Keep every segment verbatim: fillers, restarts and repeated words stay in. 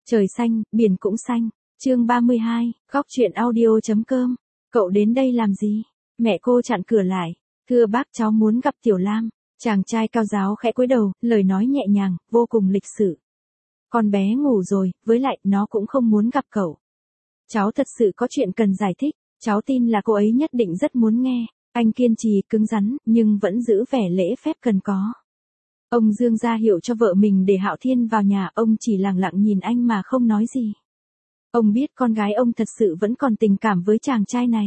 Trời xanh, biển cũng xanh. Chương ba mươi hai, góc truyện audio.com. Cậu đến đây làm gì? Mẹ cô chặn cửa lại. Thưa bác, cháu muốn gặp Tiểu Lam. Chàng trai cao giáo khẽ cúi đầu, lời nói nhẹ nhàng, vô cùng lịch sự. Con bé ngủ rồi, với lại nó cũng không muốn gặp cậu. Cháu thật sự có chuyện cần giải thích, cháu tin là cô ấy nhất định rất muốn nghe. Anh kiên trì, cứng rắn, nhưng vẫn giữ vẻ lễ phép cần có. Ông Dương ra hiệu cho vợ mình để Hạo Thiên vào nhà, ông chỉ lặng lặng nhìn anh mà không nói gì. Ông biết con gái ông thật sự vẫn còn tình cảm với chàng trai này.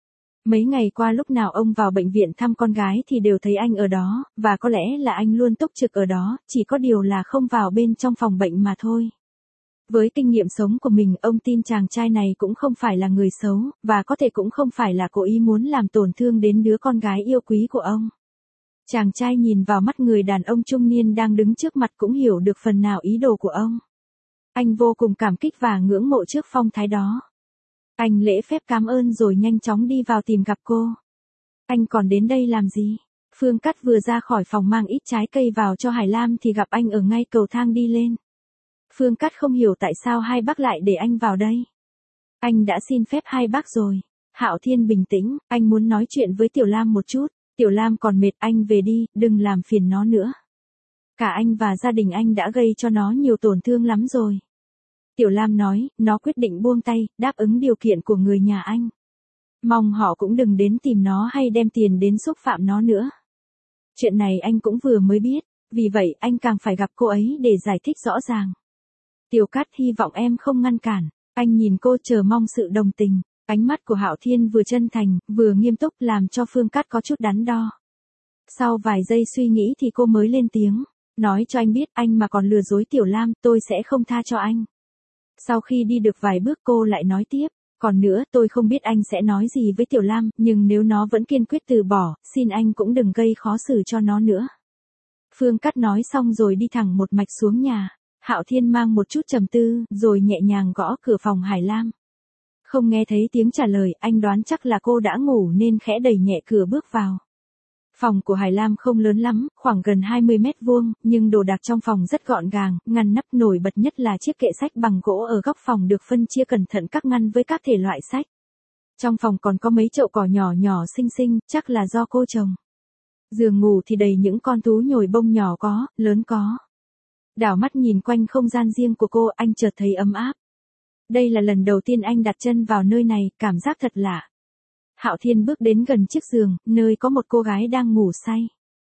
Mấy ngày qua lúc nào ông vào bệnh viện thăm con gái thì đều thấy anh ở đó, và có lẽ là anh luôn túc trực ở đó, chỉ có điều là không vào bên trong phòng bệnh mà thôi. Với kinh nghiệm sống của mình, ông tin chàng trai này cũng không phải là người xấu, và có thể cũng không phải là cố ý muốn làm tổn thương đến đứa con gái yêu quý của ông. Chàng trai nhìn vào mắt người đàn ông trung niên đang đứng trước mặt cũng hiểu được phần nào ý đồ của ông. Anh vô cùng cảm kích và ngưỡng mộ trước phong thái đó. Anh lễ phép cảm ơn rồi nhanh chóng đi vào tìm gặp cô. Anh còn đến đây làm gì? Phương Cát vừa ra khỏi phòng mang ít trái cây vào cho Hải Lam thì gặp anh ở ngay cầu thang đi lên. Phương Cát không hiểu tại sao hai bác lại để anh vào đây. Anh đã xin phép hai bác rồi. Hạo Thiên bình tĩnh, anh muốn nói chuyện với Tiểu Lam một chút. Tiểu Lam còn mệt, anh về đi, đừng làm phiền nó nữa. Cả anh và gia đình anh đã gây cho nó nhiều tổn thương lắm rồi. Tiểu Lam nói, nó quyết định buông tay, đáp ứng điều kiện của người nhà anh. Mong họ cũng đừng đến tìm nó hay đem tiền đến xúc phạm nó nữa. Chuyện này anh cũng vừa mới biết, vì vậy anh càng phải gặp cô ấy để giải thích rõ ràng. Tiểu Cát hy vọng em không ngăn cản. Anh nhìn cô chờ mong sự đồng tình. Ánh mắt của Hạo Thiên vừa chân thành, vừa nghiêm túc làm cho Phương Cát có chút đắn đo. Sau vài giây suy nghĩ thì cô mới lên tiếng. Nói cho anh biết, anh mà còn lừa dối Tiểu Lam, tôi sẽ không tha cho anh. Sau khi đi được vài bước cô lại nói tiếp. Còn nữa, tôi không biết anh sẽ nói gì với Tiểu Lam, nhưng nếu nó vẫn kiên quyết từ bỏ, xin anh cũng đừng gây khó xử cho nó nữa. Phương Cát nói xong rồi đi thẳng một mạch xuống nhà. Hạo Thiên mang một chút trầm tư, rồi nhẹ nhàng gõ cửa phòng Hải Lam. Không nghe thấy tiếng trả lời, anh đoán chắc là cô đã ngủ nên khẽ đẩy nhẹ cửa bước vào. Phòng của Hải Lam không lớn lắm, khoảng gần hai mươi mét vuông, nhưng đồ đạc trong phòng rất gọn gàng, ngăn nắp nổi bật nhất là chiếc kệ sách bằng gỗ ở góc phòng được phân chia cẩn thận các ngăn với các thể loại sách. Trong phòng còn có mấy chậu cỏ nhỏ nhỏ xinh xinh, chắc là do cô trồng. Giường ngủ thì đầy những con thú nhồi bông nhỏ có, lớn có. Đảo mắt nhìn quanh không gian riêng của cô, anh chợt thấy ấm áp. Đây là lần đầu tiên anh đặt chân vào nơi này, cảm giác thật lạ. Hạo Thiên bước đến gần chiếc giường, nơi có một cô gái đang ngủ say.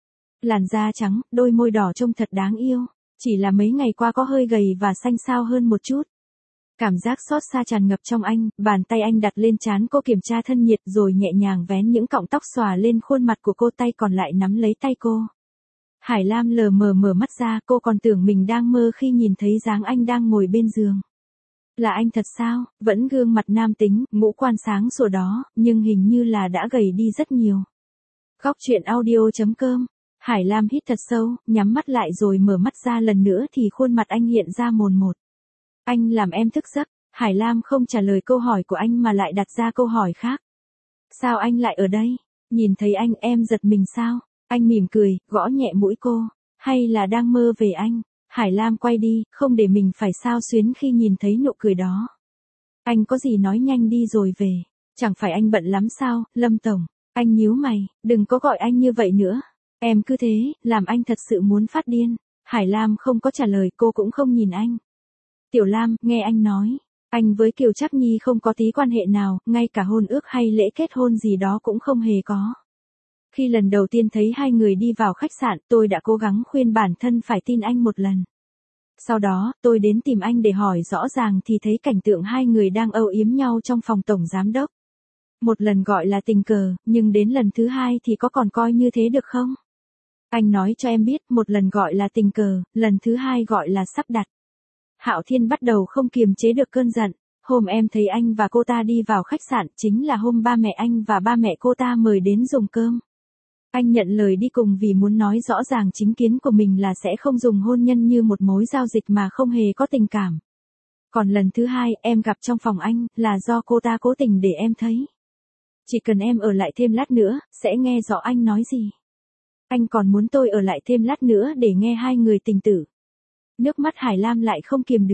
Làn da trắng, đôi môi đỏ trông thật đáng yêu. Chỉ là mấy ngày qua có hơi gầy và xanh xao hơn một chút. Cảm giác xót xa tràn ngập trong anh, bàn tay anh đặt lên trán cô kiểm tra thân nhiệt rồi nhẹ nhàng vén những cọng tóc xòa lên khuôn mặt của cô, tay còn lại nắm lấy tay cô. Hải Lam lờ mờ mở mắt ra, cô còn tưởng mình đang mơ khi nhìn thấy dáng anh đang ngồi bên giường. Là anh thật sao? Vẫn gương mặt nam tính, ngũ quan sáng sủa đó, nhưng hình như là đã gầy đi rất nhiều. Góc truyện audio.com. Hải Lam hít thật sâu, nhắm mắt lại rồi mở mắt ra lần nữa thì khuôn mặt anh hiện ra mồn một. Anh làm em thức giấc. Hải Lam không trả lời câu hỏi của anh mà lại đặt ra câu hỏi khác. Sao anh lại ở đây? Nhìn thấy anh em giật mình sao? Anh mỉm cười, gõ nhẹ mũi cô. Hay là đang mơ về anh? Hải Lam quay đi, không để mình phải xao xuyến khi nhìn thấy nụ cười đó. Anh có gì nói nhanh đi rồi về. Chẳng phải anh bận lắm sao, Lâm Tổng? Anh nhíu mày, đừng có gọi anh như vậy nữa. Em cứ thế, làm anh thật sự muốn phát điên. Hải Lam không có trả lời, cô cũng không nhìn anh. Tiểu Lam, nghe anh nói. Anh với Kiều Trác Nhi không có tí quan hệ nào, ngay cả hôn ước hay lễ kết hôn gì đó cũng không hề có. Khi lần đầu tiên thấy hai người đi vào khách sạn, tôi đã cố gắng khuyên bản thân phải tin anh một lần. Sau đó, tôi đến tìm anh để hỏi rõ ràng thì thấy cảnh tượng hai người đang âu yếm nhau trong phòng tổng giám đốc. Một lần gọi là tình cờ, nhưng đến lần thứ hai thì có còn coi như thế được không? Anh nói cho em biết, một lần gọi là tình cờ, lần thứ hai gọi là sắp đặt. Hạo Thiên bắt đầu không kiềm chế được cơn giận. Hôm em thấy anh và cô ta đi vào khách sạn chính là hôm ba mẹ anh và ba mẹ cô ta mời đến dùng cơm. Anh nhận lời đi cùng vì muốn nói rõ ràng chính kiến của mình là sẽ không dùng hôn nhân như một mối giao dịch mà không hề có tình cảm. Còn lần thứ hai em gặp trong phòng anh là do cô ta cố tình để em thấy. Chỉ cần em ở lại thêm lát nữa, sẽ nghe rõ anh nói gì. Anh còn muốn tôi ở lại thêm lát nữa để nghe hai người tình tử. Nước mắt Hải Lam lại không kiềm được.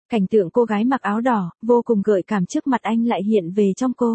Cảnh tượng cô gái mặc áo đỏ, vô cùng gợi cảm trước mặt anh lại hiện về trong cô.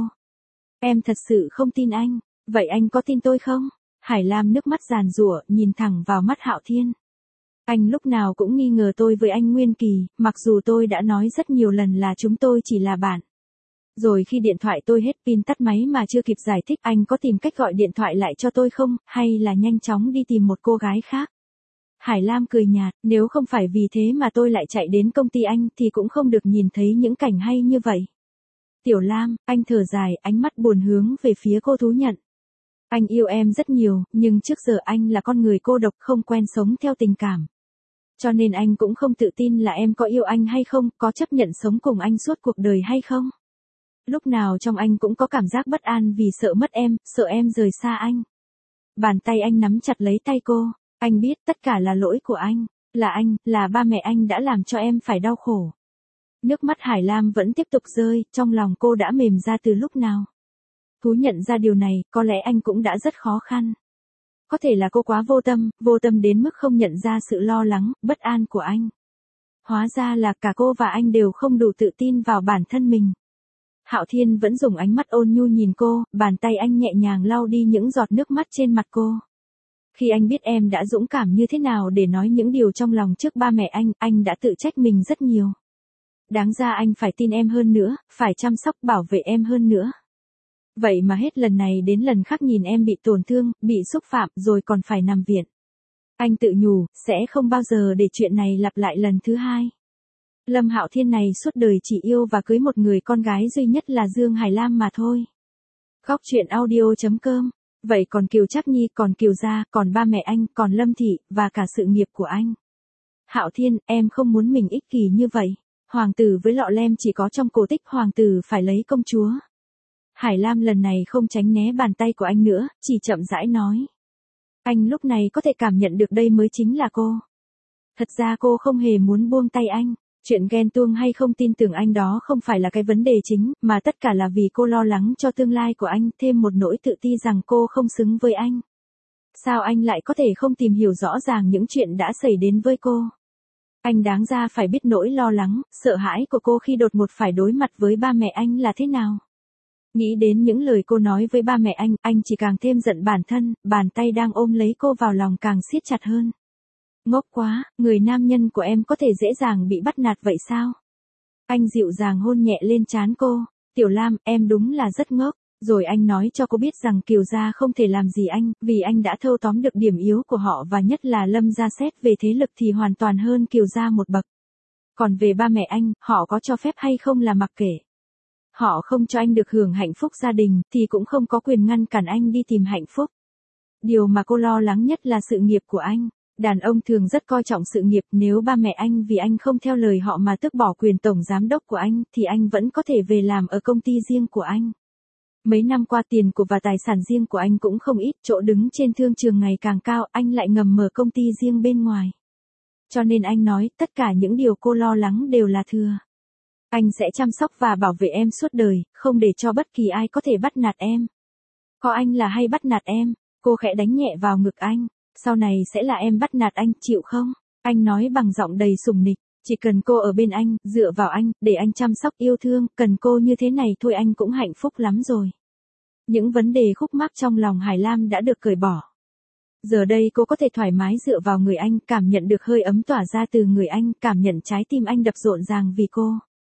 Em thật sự không tin anh, vậy anh có tin tôi không? Hải Lam nước mắt giàn giụa, nhìn thẳng vào mắt Hạo Thiên. Anh lúc nào cũng nghi ngờ tôi với anh Nguyên Kỳ, mặc dù tôi đã nói rất nhiều lần là chúng tôi chỉ là bạn. Rồi khi điện thoại tôi hết pin tắt máy mà chưa kịp giải thích, anh có tìm cách gọi điện thoại lại cho tôi không, hay là nhanh chóng đi tìm một cô gái khác? Hải Lam cười nhạt, nếu không phải vì thế mà tôi lại chạy đến công ty anh thì cũng không được nhìn thấy những cảnh hay như vậy. Tiểu Lam, anh thở dài, ánh mắt buồn hướng về phía cô thú nhận. Anh yêu em rất nhiều, nhưng trước giờ anh là con người cô độc không quen sống theo tình cảm. Cho nên anh cũng không tự tin là em có yêu anh hay không, có chấp nhận sống cùng anh suốt cuộc đời hay không. Lúc nào trong anh cũng có cảm giác bất an vì sợ mất em, sợ em rời xa anh. Bàn tay anh nắm chặt lấy tay cô, anh biết tất cả là lỗi của anh, là anh, là ba mẹ anh đã làm cho em phải đau khổ. Nước mắt Hải Lam vẫn tiếp tục rơi, trong lòng cô đã mềm ra từ lúc nào. Thú nhận ra điều này, có lẽ anh cũng đã rất khó khăn. Có thể là cô quá vô tâm, vô tâm đến mức không nhận ra sự lo lắng, bất an của anh. Hóa ra là cả cô và anh đều không đủ tự tin vào bản thân mình. Hạo Thiên vẫn dùng ánh mắt ôn nhu nhìn cô, bàn tay anh nhẹ nhàng lau đi những giọt nước mắt trên mặt cô. Khi anh biết em đã dũng cảm như thế nào để nói những điều trong lòng trước ba mẹ anh, anh đã tự trách mình rất nhiều. Đáng ra anh phải tin em hơn nữa, phải chăm sóc bảo vệ em hơn nữa. Vậy mà hết lần này đến lần khác nhìn em bị tổn thương, bị xúc phạm rồi còn phải nằm viện. Anh tự nhủ, sẽ không bao giờ để chuyện này lặp lại lần thứ hai. Lâm Hạo Thiên này suốt đời chỉ yêu và cưới một người con gái duy nhất là Dương Hải Lam mà thôi. Góc truyện audio chấm com. Vậy còn Kiều Trác Nhi, còn Kiều Gia, còn ba mẹ anh, còn Lâm Thị, và cả sự nghiệp của anh. Hạo Thiên, em không muốn mình ích kỷ như vậy. Hoàng tử với lọ lem chỉ có trong cổ tích hoàng tử phải lấy công chúa. Hải Lam lần này không tránh né bàn tay của anh nữa, chỉ chậm rãi nói. Anh lúc này có thể cảm nhận được đây mới chính là cô. Thật ra cô không hề muốn buông tay anh. Chuyện ghen tuông hay không tin tưởng anh đó không phải là cái vấn đề chính, mà tất cả là vì cô lo lắng cho tương lai của anh, thêm một nỗi tự ti rằng cô không xứng với anh. Sao anh lại có thể không tìm hiểu rõ ràng những chuyện đã xảy đến với cô? Anh đáng ra phải biết nỗi lo lắng, sợ hãi của cô khi đột ngột phải đối mặt với ba mẹ anh là thế nào. Nghĩ đến những lời cô nói với ba mẹ anh, anh chỉ càng thêm giận bản thân, bàn tay đang ôm lấy cô vào lòng càng siết chặt hơn. Ngốc quá, người nam nhân của em có thể dễ dàng bị bắt nạt vậy sao? Anh dịu dàng hôn nhẹ lên trán cô. Tiểu Lam, em đúng là rất ngốc. Rồi anh nói cho cô biết rằng Kiều Gia không thể làm gì anh, vì anh đã thâu tóm được điểm yếu của họ và nhất là Lâm gia xét về thế lực thì hoàn toàn hơn Kiều Gia một bậc. Còn về ba mẹ anh, họ có cho phép hay không là mặc kệ. Họ không cho anh được hưởng hạnh phúc gia đình, thì cũng không có quyền ngăn cản anh đi tìm hạnh phúc. Điều mà cô lo lắng nhất là sự nghiệp của anh. Đàn ông thường rất coi trọng sự nghiệp, nếu ba mẹ anh vì anh không theo lời họ mà tước bỏ quyền tổng giám đốc của anh, thì anh vẫn có thể về làm ở công ty riêng của anh. Mấy năm qua tiền của và tài sản riêng của anh cũng không ít, chỗ đứng trên thương trường ngày càng cao, anh lại ngầm mở công ty riêng bên ngoài. Cho nên anh nói, tất cả những điều cô lo lắng đều là thừa. Anh sẽ chăm sóc và bảo vệ em suốt đời, không để cho bất kỳ ai có thể bắt nạt em. Có anh là hay bắt nạt em, cô khẽ đánh nhẹ vào ngực anh. Sau này sẽ là em bắt nạt anh, chịu không? Anh nói bằng giọng đầy sủng nịch, chỉ cần cô ở bên anh, dựa vào anh, để anh chăm sóc yêu thương, cần cô như thế này thôi anh cũng hạnh phúc lắm rồi. Những vấn đề khúc mắc trong lòng Hải Lam đã được cởi bỏ. Giờ đây cô có thể thoải mái dựa vào người anh, cảm nhận được hơi ấm tỏa ra từ người anh, cảm nhận trái tim anh đập rộn ràng vì cô.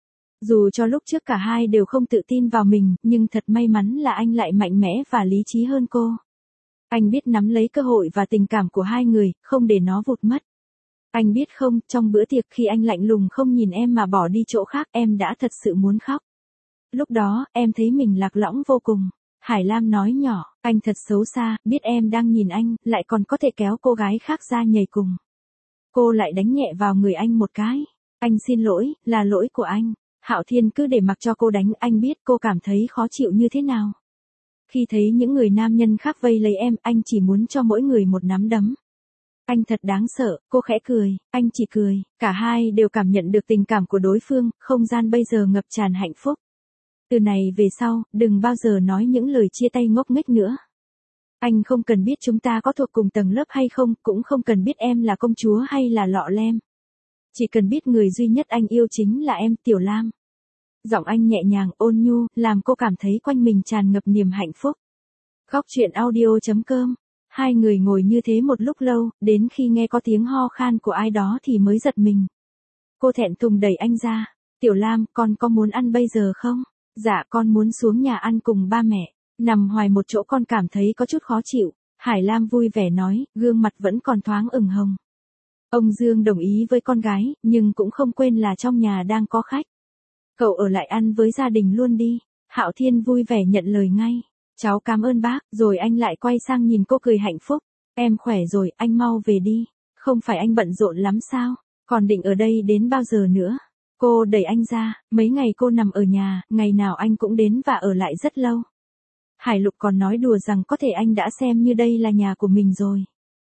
Dù cho lúc trước cả hai đều không tự tin vào mình, nhưng thật may mắn là anh lại mạnh mẽ và lý trí hơn cô. Anh biết nắm lấy cơ hội và tình cảm của hai người, không để nó vụt mất. Anh biết không, trong bữa tiệc khi anh lạnh lùng không nhìn em mà bỏ đi chỗ khác, em đã thật sự muốn khóc. Lúc đó, em thấy mình lạc lõng vô cùng. Hải Lam nói nhỏ, anh thật xấu xa, biết em đang nhìn anh, lại còn có thể kéo cô gái khác ra nhảy cùng. Cô lại đánh nhẹ vào người anh một cái. Anh xin lỗi, là lỗi của anh. Hạo Thiên cứ để mặc cho cô đánh, anh biết cô cảm thấy khó chịu như thế nào. Khi thấy những người nam nhân khác vây lấy em, anh chỉ muốn cho mỗi người một nắm đấm. Anh thật đáng sợ, cô khẽ cười, anh chỉ cười, cả hai đều cảm nhận được tình cảm của đối phương, không gian bây giờ ngập tràn hạnh phúc. Từ này về sau, đừng bao giờ nói những lời chia tay ngốc nghếch nữa. Anh không cần biết chúng ta có thuộc cùng tầng lớp hay không, cũng không cần biết em là công chúa hay là lọ lem. Chỉ cần biết người duy nhất anh yêu chính là em, Tiểu Lam. Giọng anh nhẹ nhàng, ôn nhu, làm cô cảm thấy quanh mình tràn ngập niềm hạnh phúc. Góc truyện audio.com. Hai người ngồi như thế một lúc lâu, đến khi nghe có tiếng ho khan của ai đó thì mới giật mình. Cô thẹn thùng đẩy anh ra. Tiểu Lam, con có muốn ăn bây giờ không? Dạ con muốn xuống nhà ăn cùng ba mẹ. Nằm hoài một chỗ con cảm thấy có chút khó chịu. Hải Lam vui vẻ nói, gương mặt vẫn còn thoáng ửng hồng. Ông Dương đồng ý với con gái, nhưng cũng không quên là trong nhà đang có khách. Cậu ở lại ăn với gia đình luôn đi. Hạo Thiên vui vẻ nhận lời ngay. Cháu cảm ơn bác, rồi anh lại quay sang nhìn cô cười hạnh phúc. Em khỏe rồi, anh mau về đi. Không phải anh bận rộn lắm sao? Còn định ở đây đến bao giờ nữa? Cô đẩy anh ra, mấy ngày cô nằm ở nhà, ngày nào anh cũng đến và ở lại rất lâu. Hải Lục còn nói đùa rằng có thể anh đã xem như đây là nhà của mình rồi.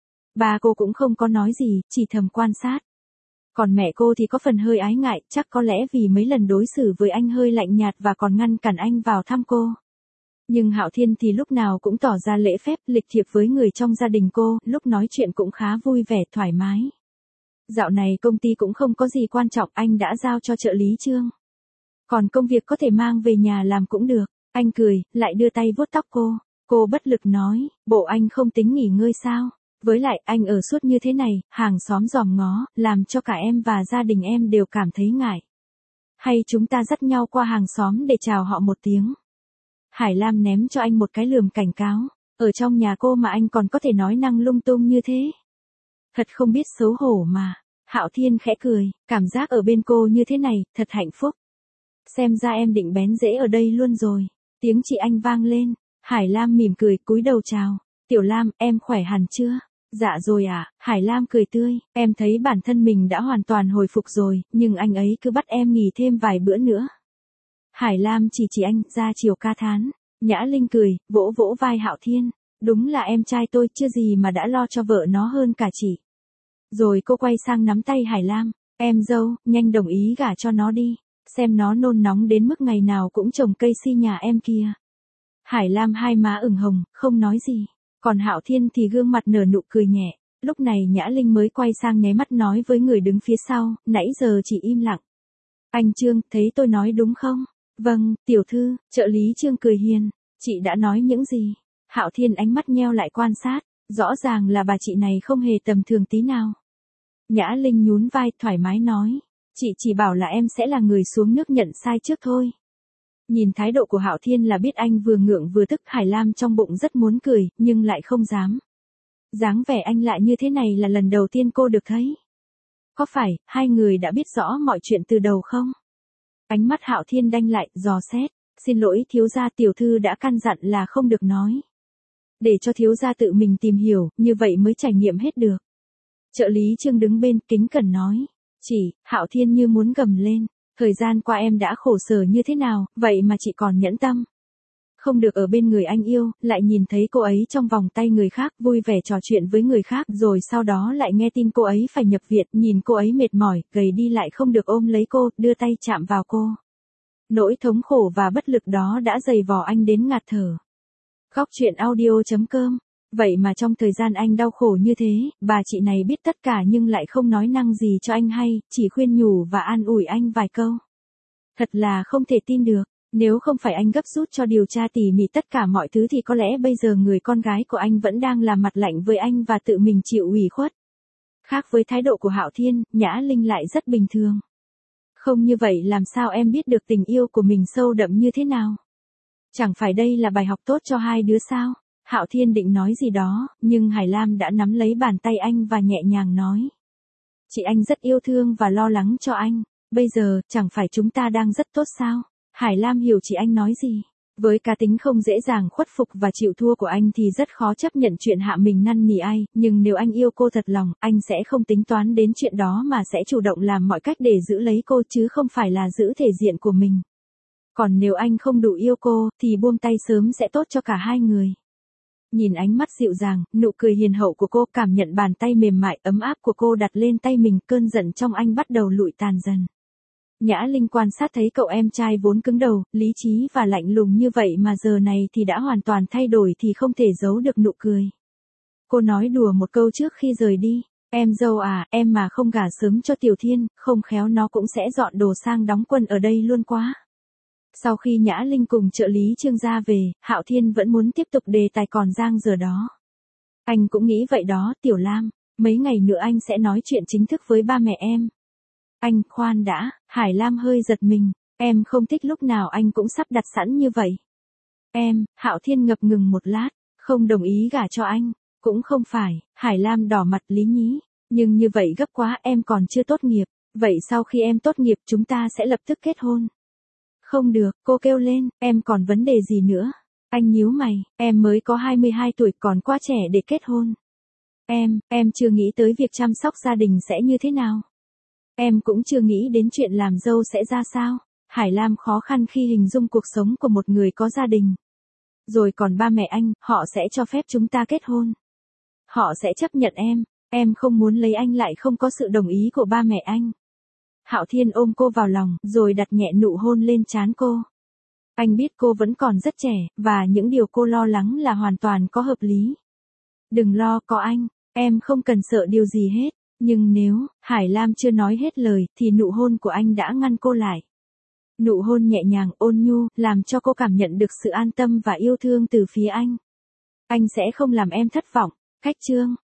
Bà cô cũng không có nói gì, chỉ thầm quan sát. Còn mẹ cô thì có phần hơi ái ngại, chắc có lẽ vì mấy lần đối xử với anh hơi lạnh nhạt và còn ngăn cản anh vào thăm cô. Nhưng Hạo Thiên thì lúc nào cũng tỏ ra lễ phép, lịch thiệp với người trong gia đình cô, lúc nói chuyện cũng khá vui vẻ, thoải mái. Dạo này công ty cũng không có gì quan trọng, anh đã giao cho trợ lý Trương. Còn công việc có thể mang về nhà làm cũng được. Anh cười, lại đưa tay vuốt tóc cô. Cô bất lực nói, bộ anh không tính nghỉ ngơi sao? Với lại anh ở suốt như thế này, hàng xóm dòm ngó, làm cho cả em và gia đình em đều cảm thấy ngại. Hay chúng ta dắt nhau qua hàng xóm để chào họ một tiếng? Hải Lam ném cho anh một cái lườm cảnh cáo. Ở trong nhà cô mà anh còn có thể nói năng lung tung như thế. Thật không biết xấu hổ mà. Hạo Thiên khẽ cười, cảm giác ở bên cô như thế này, thật hạnh phúc. Xem ra em định bén rễ ở đây luôn rồi. Tiếng chị anh vang lên. Hải Lam mỉm cười, cúi đầu chào. Tiểu Lam, em khỏe hẳn chưa? Dạ rồi à, Hải Lam cười tươi, em thấy bản thân mình đã hoàn toàn hồi phục rồi, nhưng anh ấy cứ bắt em nghỉ thêm vài bữa nữa. Hải Lam chỉ chỉ anh, ra chiều ca thán. Nhã Linh cười, vỗ vỗ vai Hạo Thiên. Đúng là em trai tôi chưa gì mà đã lo cho vợ nó hơn cả chị. Rồi cô quay sang nắm tay Hải Lam. Em dâu, nhanh đồng ý gả cho nó đi. Xem nó nôn nóng đến mức ngày nào cũng trồng cây si nhà em kia. Hải Lam hai má ửng hồng, không nói gì. Còn Hạo Thiên thì gương mặt nở nụ cười nhẹ. Lúc này Nhã Linh mới quay sang nháy mắt nói với người đứng phía sau, nãy giờ chỉ im lặng. Anh Trương, thấy tôi nói đúng không? Vâng, tiểu thư, trợ lý Trương cười hiền. Chị đã nói những gì? Hạo Thiên ánh mắt nheo lại quan sát. Rõ ràng là bà chị này không hề tầm thường tí nào. Nhã Linh nhún vai, thoải mái nói. Chị chỉ bảo là em sẽ là người xuống nước nhận sai trước thôi. Nhìn thái độ của Hạo Thiên là biết anh vừa ngượng vừa tức. Hải Lam trong bụng rất muốn cười, nhưng lại không dám. Dáng vẻ anh lại như thế này là lần đầu tiên cô được thấy. Có phải, hai người đã biết rõ mọi chuyện từ đầu không? Ánh mắt Hạo Thiên đanh lại, dò xét. Xin lỗi thiếu gia, tiểu thư đã căn dặn là không được nói. Để cho thiếu gia tự mình tìm hiểu, như vậy mới trải nghiệm hết được. Trợ lý Trương đứng bên, kính cẩn nói. Chỉ, Hạo Thiên như muốn gầm lên. Thời gian qua em đã khổ sở như thế nào, vậy mà chị còn nhẫn tâm. Không được ở bên người anh yêu, lại nhìn thấy cô ấy trong vòng tay người khác, vui vẻ trò chuyện với người khác, rồi sau đó lại nghe tin cô ấy phải nhập viện, nhìn cô ấy mệt mỏi, gầy đi lại không được ôm lấy cô, đưa tay chạm vào cô. Nỗi thống khổ và bất lực đó đã dày vò anh đến ngạt thở. Góc truyện audio.com. Vậy mà trong thời gian anh đau khổ như thế, bà chị này biết tất cả nhưng lại không nói năng gì cho anh hay, chỉ khuyên nhủ và an ủi anh vài câu. Thật là không thể tin được, nếu không phải anh gấp rút cho điều tra tỉ mỉ tất cả mọi thứ thì có lẽ bây giờ người con gái của anh vẫn đang làm mặt lạnh với anh và tự mình chịu ủy khuất. Khác với thái độ của Hạo Thiên, Nhã Linh lại rất bình thường. Không như vậy làm sao em biết được tình yêu của mình sâu đậm như thế nào? Chẳng phải đây là bài học tốt cho hai đứa sao? Hạo Thiên định nói gì đó, nhưng Hải Lam đã nắm lấy bàn tay anh và nhẹ nhàng nói. Chị anh rất yêu thương và lo lắng cho anh. Bây giờ, chẳng phải chúng ta đang rất tốt sao? Hải Lam hiểu chị anh nói gì. Với cá tính không dễ dàng khuất phục và chịu thua của anh thì rất khó chấp nhận chuyện hạ mình năn nỉ ai, nhưng nếu anh yêu cô thật lòng, anh sẽ không tính toán đến chuyện đó mà sẽ chủ động làm mọi cách để giữ lấy cô chứ không phải là giữ thể diện của mình. Còn nếu anh không đủ yêu cô, thì buông tay sớm sẽ tốt cho cả hai người. Nhìn ánh mắt dịu dàng, nụ cười hiền hậu của cô, cảm nhận bàn tay mềm mại, ấm áp của cô đặt lên tay mình, cơn giận trong anh bắt đầu lụi tàn dần. Nhã Linh quan sát thấy cậu em trai vốn cứng đầu, lý trí và lạnh lùng như vậy mà giờ này thì đã hoàn toàn thay đổi thì không thể giấu được nụ cười. Cô nói đùa một câu trước khi rời đi. Em dâu à, em mà không gả sớm cho Tiểu Thiên, không khéo nó cũng sẽ dọn đồ sang đóng quân ở đây luôn quá. Sau khi Nhã Linh cùng trợ lý Trương gia về, Hạo Thiên vẫn muốn tiếp tục đề tài còn dang dở đó. Anh cũng nghĩ vậy đó, Tiểu Lam, mấy ngày nữa anh sẽ nói chuyện chính thức với ba mẹ em. Anh, khoan đã, Hải Lam hơi giật mình, em không thích lúc nào anh cũng sắp đặt sẵn như vậy. Em, Hạo Thiên ngập ngừng một lát, không đồng ý gả cho anh, cũng không phải, Hải Lam đỏ mặt lý nhí, nhưng như vậy gấp quá, em còn chưa tốt nghiệp, vậy sau khi em tốt nghiệp chúng ta sẽ lập tức kết hôn. Không được, cô kêu lên, em còn vấn đề gì nữa? Anh nhíu mày, em mới có hai mươi hai tuổi còn quá trẻ để kết hôn. Em, em chưa nghĩ tới việc chăm sóc gia đình sẽ như thế nào. Em cũng chưa nghĩ đến chuyện làm dâu sẽ ra sao. Hải Lam khó khăn khi hình dung cuộc sống của một người có gia đình. Rồi còn ba mẹ anh, họ sẽ cho phép chúng ta kết hôn. Họ sẽ chấp nhận em, em không muốn lấy anh lại không có sự đồng ý của ba mẹ anh. Hạo Thiên ôm cô vào lòng, rồi đặt nhẹ nụ hôn lên trán cô. Anh biết cô vẫn còn rất trẻ, và những điều cô lo lắng là hoàn toàn có hợp lý. Đừng lo, có anh, em không cần sợ điều gì hết. Nhưng nếu, Hải Lam chưa nói hết lời, thì nụ hôn của anh đã ngăn cô lại. Nụ hôn nhẹ nhàng, ôn nhu, làm cho cô cảm nhận được sự an tâm và yêu thương từ phía anh. Anh sẽ không làm em thất vọng, cách chương.